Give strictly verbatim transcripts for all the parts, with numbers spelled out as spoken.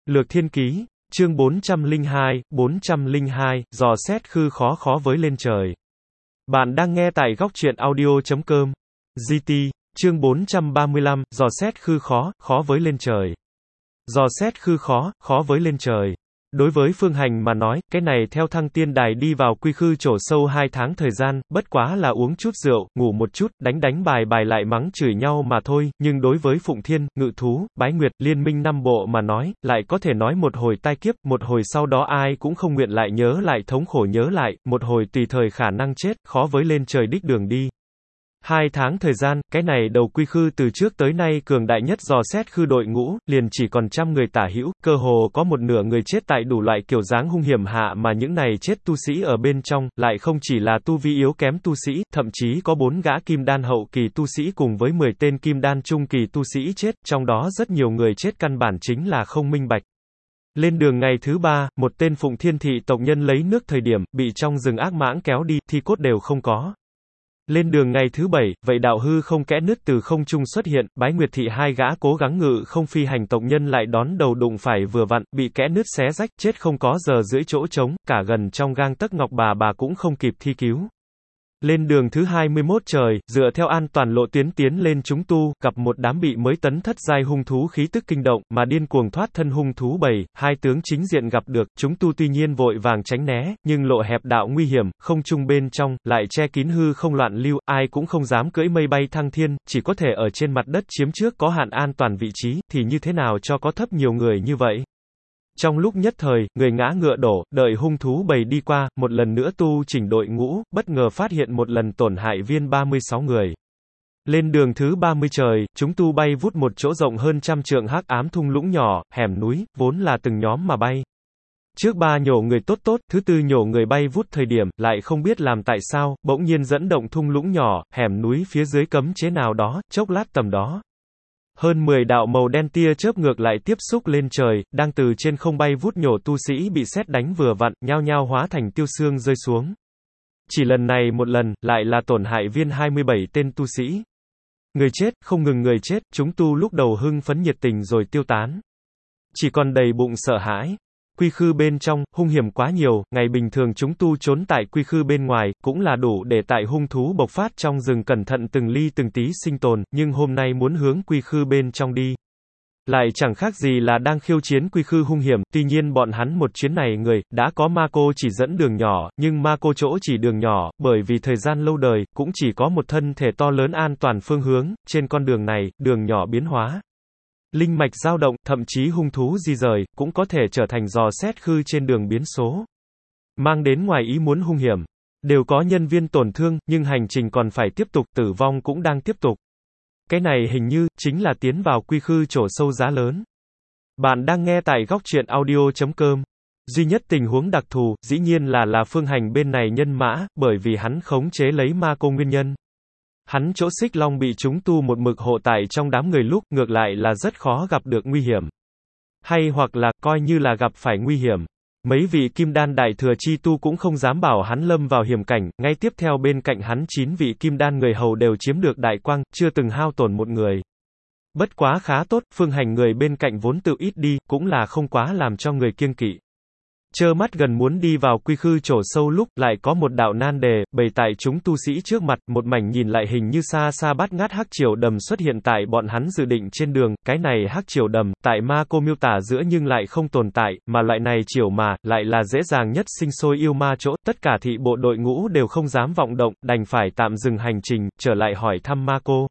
Lược Thiên Ký, chương bốn trăm lẻ hai, bốn trăm lẻ hai, dò xét khư khó khó với lên trời. Bạn đang nghe tại góc truyện audio chấm com. giê tê, chương bốn trăm ba mươi lăm, dò xét khư khó, khó với lên trời. Dò xét khư khó, khó với lên trời. Đối với Phương Hành mà nói, cái này theo Thăng Tiên Đài đi vào quy khư trổ sâu hai tháng thời gian, bất quá là uống chút rượu, ngủ một chút, đánh đánh bài bài lại mắng chửi nhau mà thôi, nhưng đối với Phụng Thiên, Ngự Thú, Bái Nguyệt, Liên Minh năm bộ mà nói, lại có thể nói một hồi tai kiếp, một hồi sau đó ai cũng không nguyện lại nhớ lại thống khổ nhớ lại, một hồi tùy thời khả năng chết, khó với lên trời đích đường đi. Hai tháng thời gian, cái này đầu quy khư từ trước tới nay cường đại nhất dò xét khư đội ngũ, liền chỉ còn trăm người tả hữu, cơ hồ có một nửa người chết tại đủ loại kiểu dáng hung hiểm hạ mà những này chết tu sĩ ở bên trong, lại không chỉ là tu vi yếu kém tu sĩ, thậm chí có bốn gã kim đan hậu kỳ tu sĩ cùng với mười tên kim đan trung kỳ tu sĩ chết, trong đó rất nhiều người chết căn bản chính là không minh bạch. Lên đường ngày thứ ba, một tên Phụng Thiên thị tộc nhân lấy nước thời điểm, bị trong rừng ác mãng kéo đi, thi cốt đều không có. Lên đường ngày thứ bảy, vậy đạo hư không kẽ nứt từ không trung xuất hiện, Bái Nguyệt thị hai gã cố gắng ngự không phi hành tộc nhân lại đón đầu đụng phải vừa vặn, bị kẽ nứt xé rách, chết không có giờ rưỡi chỗ trống, cả gần trong gang tấc ngọc bà bà cũng không kịp thi cứu. Lên đường thứ hai mươi mốt trời, dựa theo an toàn lộ tuyến tiến lên chúng tu, gặp một đám bị mới tấn thất giai hung thú khí tức kinh động, mà điên cuồng thoát thân hung thú bầy, hai tướng chính diện gặp được, chúng tu tuy nhiên vội vàng tránh né, nhưng lộ hẹp đạo nguy hiểm, không trung bên trong, lại che kín hư không loạn lưu, ai cũng không dám cưỡi mây bay thăng thiên, chỉ có thể ở trên mặt đất chiếm trước có hạn an toàn vị trí, thì như thế nào cho có thấp nhiều người như vậy. Trong lúc nhất thời, người ngã ngựa đổ, đợi hung thú bầy đi qua, một lần nữa tu chỉnh đội ngũ, bất ngờ phát hiện một lần tổn hại viên ba mươi sáu người. Lên đường thứ ba mươi trời, chúng tu bay vút một chỗ rộng hơn trăm trượng hắc ám thung lũng nhỏ, hẻm núi, vốn là từng nhóm mà bay. Trước ba nhổ người tốt tốt, thứ tư nhổ người bay vút thời điểm, lại không biết làm tại sao, bỗng nhiên dẫn động thung lũng nhỏ, hẻm núi phía dưới cấm chế nào đó, chốc lát tầm đó. Hơn mười đạo màu đen tia chớp ngược lại tiếp xúc lên trời, đang từ trên không bay vút nhổ tu sĩ bị sét đánh vừa vặn, nhao nhao hóa thành tiêu xương rơi xuống. Chỉ lần này một lần, lại là tổn hại viên hai mươi bảy tên tu sĩ. Người chết, không ngừng người chết, chúng tu lúc đầu hưng phấn nhiệt tình rồi tiêu tán. Chỉ còn đầy bụng sợ hãi. Quy khư bên trong, hung hiểm quá nhiều, ngày bình thường chúng tu trốn tại quy khư bên ngoài, cũng là đủ để tại hung thú bộc phát trong rừng cẩn thận từng ly từng tí sinh tồn, nhưng hôm nay muốn hướng quy khư bên trong đi. Lại chẳng khác gì là đang khiêu chiến quy khư hung hiểm, tuy nhiên bọn hắn một chuyến này người, đã có ma cô chỉ dẫn đường nhỏ, nhưng ma cô chỗ chỉ đường nhỏ, bởi vì thời gian lâu đời, cũng chỉ có một thân thể to lớn an toàn phương hướng, trên con đường này, đường nhỏ biến hóa. Linh mạch dao động, thậm chí hung thú di rời, cũng có thể trở thành dò xét khư trên đường biến số. Mang đến ngoài ý muốn hung hiểm. Đều có nhân viên tổn thương, nhưng hành trình còn phải tiếp tục, tử vong cũng đang tiếp tục. Cái này hình như, chính là tiến vào quy khư trổ sâu giá lớn. Bạn đang nghe tại góc truyện audio chấm com. Duy nhất tình huống đặc thù, dĩ nhiên là là Phương Hành bên này nhân mã, bởi vì hắn khống chế lấy ma cô nguyên nhân. Hắn chỗ xích long bị chúng tu một mực hộ tại trong đám người lúc, ngược lại là rất khó gặp được nguy hiểm. Hay hoặc là, coi như là gặp phải nguy hiểm. Mấy vị kim đan đại thừa chi tu cũng không dám bảo hắn lâm vào hiểm cảnh, ngay tiếp theo bên cạnh hắn chín vị kim đan người hầu đều chiếm được đại quang, chưa từng hao tổn một người. Bất quá khá tốt, Phương Hành người bên cạnh vốn tự ít đi, cũng là không quá làm cho người kiêng kỵ. Chơ mắt gần muốn đi vào quy khư trổ sâu lúc, lại có một đạo nan đề, bày tại chúng tu sĩ trước mặt, một mảnh nhìn lại hình như xa xa bát ngát hắc triều đầm xuất hiện tại bọn hắn dự định trên đường, cái này hắc triều đầm, tại ma cô miêu tả giữa nhưng lại không tồn tại, mà loại này triều mà, lại là dễ dàng nhất sinh sôi yêu ma chỗ, tất cả thị bộ đội ngũ đều không dám vọng động, đành phải tạm dừng hành trình, trở lại hỏi thăm ma cô.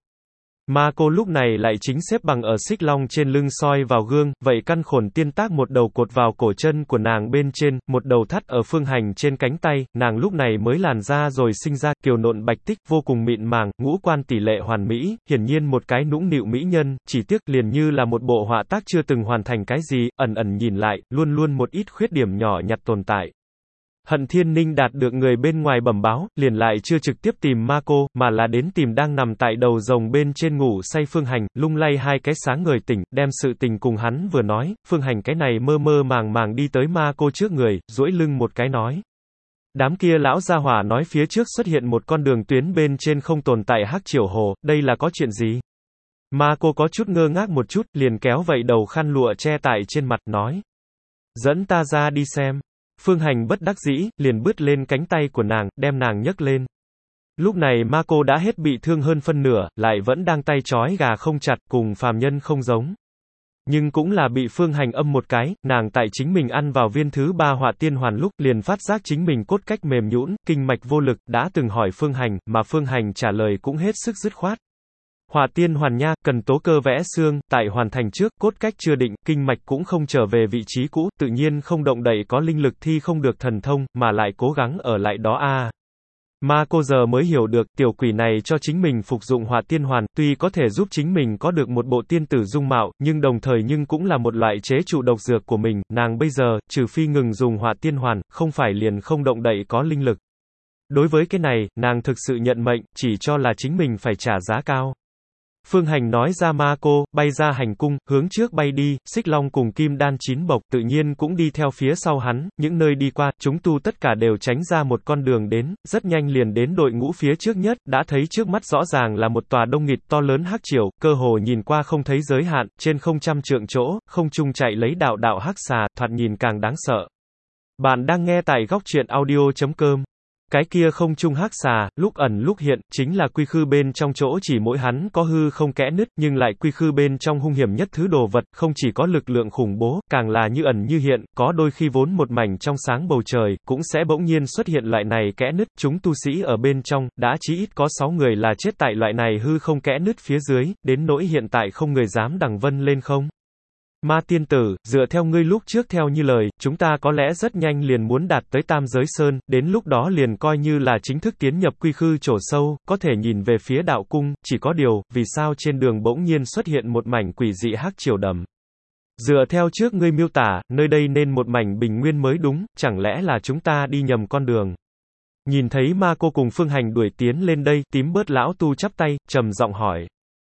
Ma cô lúc này lại chính xếp bằng ở xích long trên lưng soi vào gương, vậy căn khổn tiên tác một đầu cột vào cổ chân của nàng bên trên, một đầu thắt ở Phương Hành trên cánh tay, nàng lúc này mới làn da rồi sinh ra, kiều nộn bạch tích, vô cùng mịn màng, ngũ quan tỷ lệ hoàn mỹ, hiển nhiên một cái nũng nịu mỹ nhân, chỉ tiếc liền như là một bộ họa tác chưa từng hoàn thành cái gì, ẩn ẩn nhìn lại, luôn luôn một ít khuyết điểm nhỏ nhặt tồn tại. Hận Thiên Ninh đạt được người bên ngoài bẩm báo, liền lại chưa trực tiếp tìm ma cô, mà là đến tìm đang nằm tại đầu rồng bên trên ngủ say Phương Hành, lung lay hai cái sáng ngời tỉnh, đem sự tình cùng hắn vừa nói, Phương Hành cái này mơ mơ màng màng đi tới ma cô trước người, duỗi lưng một cái nói. Đám kia lão gia hỏa nói phía trước xuất hiện một con đường tuyến bên trên không tồn tại hắc triều hồ, đây là có chuyện gì? Ma cô có chút ngơ ngác một chút, liền kéo vậy đầu khăn lụa che tại trên mặt, nói. Dẫn ta ra đi xem. Phương Hành bất đắc dĩ, liền bứt lên cánh tay của nàng, đem nàng nhấc lên. Lúc này Ma cô đã hết bị thương hơn phân nửa, lại vẫn đang tay trói gà không chặt, cùng phàm nhân không giống. Nhưng cũng là bị Phương Hành âm một cái, nàng tại chính mình ăn vào viên thứ ba hỏa tiên hoàn lúc, liền phát giác chính mình cốt cách mềm nhũn, kinh mạch vô lực, đã từng hỏi Phương Hành, mà Phương Hành trả lời cũng hết sức dứt khoát. Hỏa tiên hoàn nha, cần tố cơ vẽ xương, tại hoàn thành trước, cốt cách chưa định, kinh mạch cũng không trở về vị trí cũ, tự nhiên không động đậy có linh lực thi không được thần thông, mà lại cố gắng ở lại đó a. À. Ma cô giờ mới hiểu được, tiểu quỷ này cho chính mình phục dụng hỏa tiên hoàn, tuy có thể giúp chính mình có được một bộ tiên tử dung mạo, nhưng đồng thời nhưng cũng là một loại chế trụ độc dược của mình, nàng bây giờ, trừ phi ngừng dùng hỏa tiên hoàn, không phải liền không động đậy có linh lực. Đối với cái này, nàng thực sự nhận mệnh, chỉ cho là chính mình phải trả giá cao. Phương Hành nói ra Ma cô, bay ra hành cung, hướng trước bay đi, Xích Long cùng Kim Đan chín bộc tự nhiên cũng đi theo phía sau hắn, những nơi đi qua, chúng tu tất cả đều tránh ra một con đường đến, rất nhanh liền đến đội ngũ phía trước nhất, đã thấy trước mắt rõ ràng là một tòa đông nghịt to lớn hắc triều, cơ hồ nhìn qua không thấy giới hạn, trên không trăm trượng chỗ, không trung chạy lấy đạo đạo hắc xà, thoạt nhìn càng đáng sợ. Bạn đang nghe tại góc truyện audio chấm com. Cái kia không trung hắc xà, lúc ẩn lúc hiện, chính là quy khư bên trong chỗ chỉ mỗi hắn có hư không kẽ nứt, nhưng lại quy khư bên trong hung hiểm nhất thứ đồ vật, không chỉ có lực lượng khủng bố, càng là như ẩn như hiện, có đôi khi vốn một mảnh trong sáng bầu trời, cũng sẽ bỗng nhiên xuất hiện loại này kẽ nứt, chúng tu sĩ ở bên trong, đã chí ít có sáu người là chết tại loại này hư không kẽ nứt phía dưới, đến nỗi hiện tại không người dám đằng vân lên không. Ma tiên tử, dựa theo ngươi lúc trước theo như lời, chúng ta có lẽ rất nhanh liền muốn đạt tới Tam Giới Sơn, đến lúc đó liền coi như là chính thức tiến nhập quy khư chỗ sâu, có thể nhìn về phía đạo cung, chỉ có điều, vì sao trên đường bỗng nhiên xuất hiện một mảnh quỷ dị hắc triều đầm. Dựa theo trước ngươi miêu tả, nơi đây nên một mảnh bình nguyên mới đúng, chẳng lẽ là chúng ta đi nhầm con đường. Nhìn thấy Ma cô cùng Phương Hành đuổi tiến lên đây, tím bớt lão tu chắp tay, trầm giọng hỏi.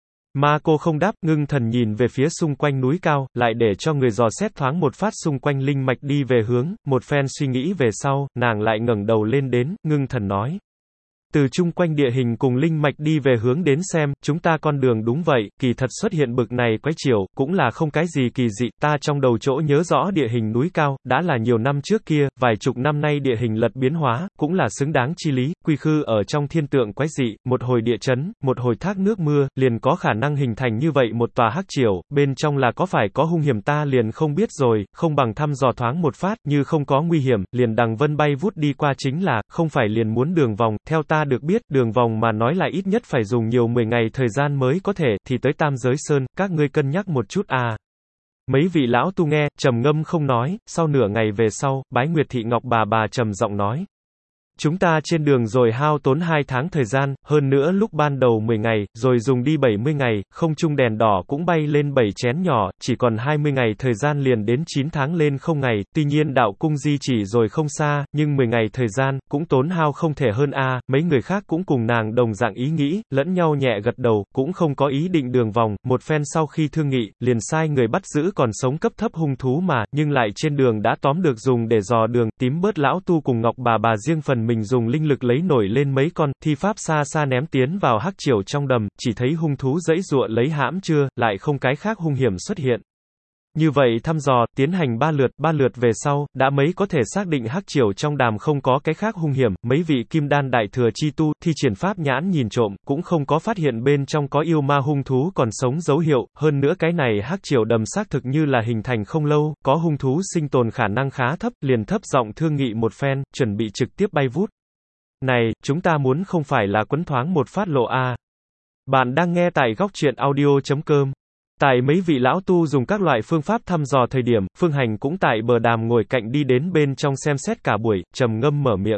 Ma cô không đáp, ngưng thần nhìn về phía xung quanh núi cao, lại để cho người dò xét thoáng một phát xung quanh linh mạch đi về hướng, một phen suy nghĩ về sau, nàng lại ngẩng đầu lên đến, ngưng thần nói. Từ chung quanh địa hình cùng linh mạch đi về hướng đến xem, chúng ta con đường đúng vậy, kỳ thật xuất hiện bực này quái chiều, cũng là không cái gì kỳ dị, ta trong đầu chỗ nhớ rõ địa hình núi cao, đã là nhiều năm trước kia, vài chục năm nay địa hình lật biến hóa, cũng là xứng đáng chi lý, quy khư ở trong thiên tượng quái dị, một hồi địa chấn, một hồi thác nước mưa, liền có khả năng hình thành như vậy một tòa hắc triều, bên trong là có phải có hung hiểm ta liền không biết rồi, không bằng thăm dò thoáng một phát, như không có nguy hiểm, liền đằng vân bay vút đi qua chính là, không phải liền muốn đường vòng, theo ta được biết, đường vòng mà nói là ít nhất phải dùng nhiều mười ngày thời gian mới có thể, thì tới Tam Giới Sơn, các ngươi cân nhắc một chút à. Mấy vị lão tu nghe, trầm ngâm không nói, sau nửa ngày về sau, Bái Nguyệt Thị Ngọc bà bà trầm giọng nói. Chúng ta trên đường rồi hao tốn hai tháng thời gian, hơn nữa lúc ban đầu mười ngày, rồi dùng đi bảy mươi ngày, không trung đèn đỏ cũng bay lên bảy chén nhỏ, chỉ còn hai mươi ngày thời gian liền đến chín tháng lên không ngày, tuy nhiên đạo cung di chỉ rồi không xa, nhưng mười ngày thời gian, cũng tốn hao không thể hơn a. Mấy người khác cũng cùng nàng đồng dạng ý nghĩ, lẫn nhau nhẹ gật đầu, cũng không có ý định đường vòng, một phen sau khi thương nghị, liền sai người bắt giữ còn sống cấp thấp hung thú mà, nhưng lại trên đường đã tóm được dùng để dò đường, tím bớt lão tu cùng Ngọc bà bà riêng phần mình dùng linh lực lấy nổi lên mấy con, thi pháp xa xa ném tiến vào hắc triều trong đầm, chỉ thấy hung thú dãy giụa lấy hãm chưa, lại không cái khác hung hiểm xuất hiện. Như vậy thăm dò, tiến hành ba lượt, ba lượt về sau, đã mấy có thể xác định hắc triều trong đàm không có cái khác hung hiểm, mấy vị kim đan đại thừa chi tu, thi triển pháp nhãn nhìn trộm, cũng không có phát hiện bên trong có yêu ma hung thú còn sống dấu hiệu, hơn nữa cái này hắc triều đầm xác thực như là hình thành không lâu, có hung thú sinh tồn khả năng khá thấp, liền thấp giọng thương nghị một phen, chuẩn bị trực tiếp bay vút. Này, chúng ta muốn không phải là quấn thoáng một phát lộ a. À. Bạn đang nghe tại góc truyện audio chấm com. Tại mấy vị lão tu dùng các loại phương pháp thăm dò thời điểm, Phương Hành cũng tại bờ đàm ngồi cạnh đi đến bên trong xem xét cả buổi, trầm ngâm mở miệng.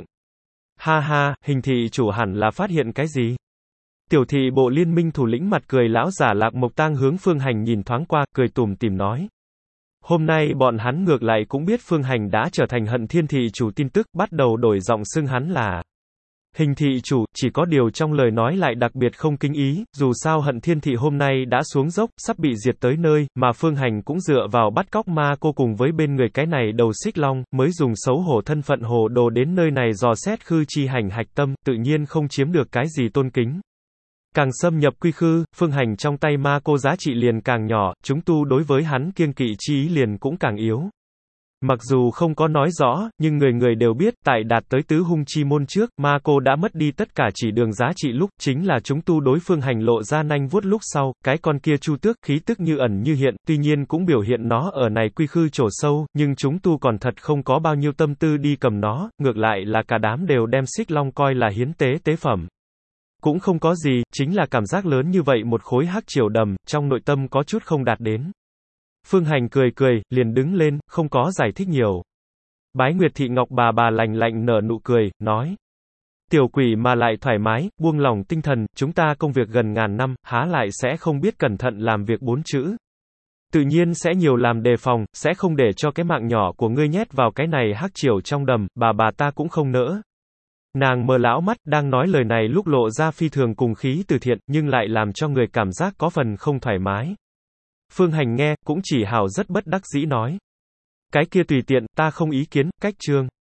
Ha ha, hình thị chủ hẳn là phát hiện cái gì? Tiểu thị bộ liên minh thủ lĩnh mặt cười lão giả Lạc Mộc Tang hướng Phương Hành nhìn thoáng qua, cười tủm tỉm nói. Hôm nay bọn hắn ngược lại cũng biết Phương Hành đã trở thành Hận Thiên thị chủ tin tức, bắt đầu đổi giọng xưng hắn là Hình thị chủ, chỉ có điều trong lời nói lại đặc biệt không kinh ý, dù sao Hận Thiên thị hôm nay đã xuống dốc, sắp bị diệt tới nơi, mà Phương Hành cũng dựa vào bắt cóc Ma cô cùng với bên người cái này đầu Xích Long, mới dùng xấu hổ thân phận hồ đồ đến nơi này dò xét khư chi hành hạch tâm, tự nhiên không chiếm được cái gì tôn kính. Càng xâm nhập quy khư, phương hành trong tay ma cô giá trị liền càng nhỏ, chúng tu đối với hắn kiêng kỵ chi ý liền cũng càng yếu. Mặc dù không có nói rõ, nhưng người người đều biết, tại đạt tới tứ hung chi môn trước, ma cô đã mất đi tất cả chỉ đường giá trị lúc, chính là chúng tu đối phương hành lộ ra nanh vuốt lúc sau, cái con kia chu tước, khí tức như ẩn như hiện, tuy nhiên cũng biểu hiện nó ở này quy khư chỗ sâu, nhưng chúng tu còn thật không có bao nhiêu tâm tư đi cầm nó, ngược lại là cả đám đều đem xích long coi là hiến tế tế phẩm. Cũng không có gì, chính là cảm giác lớn như vậy một khối hắc triều đầm, trong nội tâm có chút không đạt đến. Phương Hành cười cười, liền đứng lên, không có giải thích nhiều. Bái Nguyệt Thị Ngọc bà bà lạnh lạnh nở nụ cười, nói. Tiểu quỷ mà lại thoải mái, buông lòng tinh thần, chúng ta công việc gần ngàn năm, há lại sẽ không biết cẩn thận làm việc bốn chữ. Tự nhiên sẽ nhiều làm đề phòng, sẽ không để cho cái mạng nhỏ của ngươi nhét vào cái này hắc triều trong đầm, bà bà ta cũng không nỡ. Nàng mở lão mắt, đang nói lời này lúc lộ ra phi thường cùng khí từ thiện, nhưng lại làm cho người cảm giác có phần không thoải mái. Phương Hành nghe, cũng chỉ hào rất bất đắc dĩ nói. Cái kia tùy tiện, ta không ý kiến, cách chương.